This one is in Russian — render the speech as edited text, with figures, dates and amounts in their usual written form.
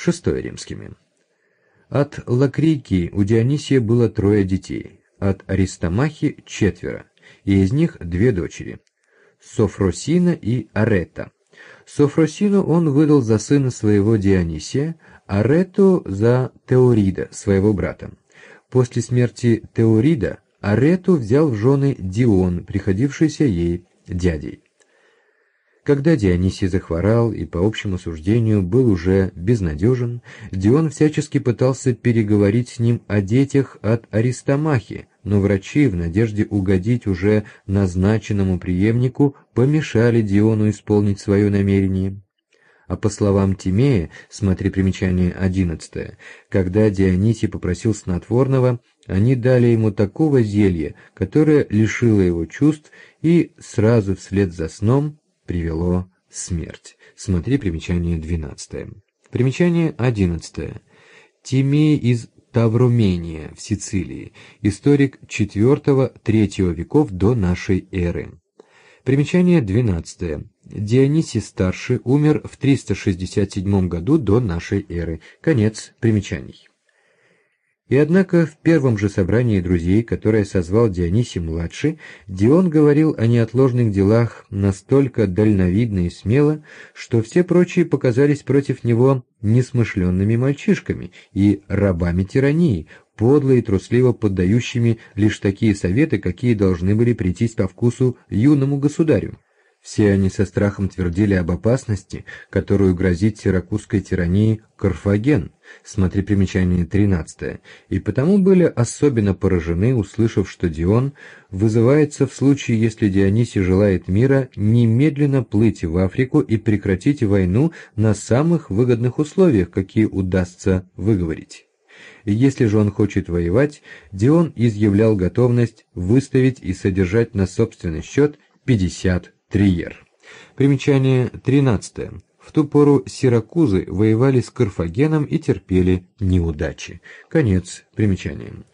VI римскими. От Лакрийки у Дионисия было 3 детей, от Аристомахи 4, и из них 2 дочери – Софросина и Арета. Софросину он выдал за сына своего Дионисия, Арету за Теорида, своего брата. После смерти Теорида Арету взял в жены Дион, приходившийся ей дядей. Когда Дионисий захворал и, по общему суждению, был уже безнадежен, Дион всячески пытался переговорить с ним о детях от Аристомахи, но врачи, в надежде угодить уже назначенному преемнику, помешали Диону исполнить свое намерение. А по словам Тимея, смотри примечание 11, когда Дионисий попросил снотворного, они дали ему такого зелья, которое лишило его чувств и сразу вслед за сном привело смерть. Смотри примечание 12. Примечание 11. Тимей из Тавромения в Сицилии, историк IV-III веков до нашей эры. Примечание 12. Дионисий Старший умер в 367 году до нашей эры. Конец примечаний. И однако в первом же собрании друзей, которое созвал Дионисий-младший, Дион говорил о неотложных делах настолько дальновидно и смело, что все прочие показались против него несмышленными мальчишками и рабами тирании, подло и трусливо поддающими лишь такие советы, какие должны были прийтись по вкусу юному государю. Все они со страхом твердили об опасности, которую грозит сиракузской тирании Карфаген, смотри примечание 13, и потому были особенно поражены, услышав, что Дион вызывается в случае, если Дионисий желает мира, немедленно плыть в Африку и прекратить войну на самых выгодных условиях, какие удастся выговорить. Если же он хочет воевать, Дион изъявлял готовность выставить и содержать на собственный счет 50 триер. Примечание 13. В ту пору сиракузы воевали с Карфагеном и терпели неудачи. Конец примечания.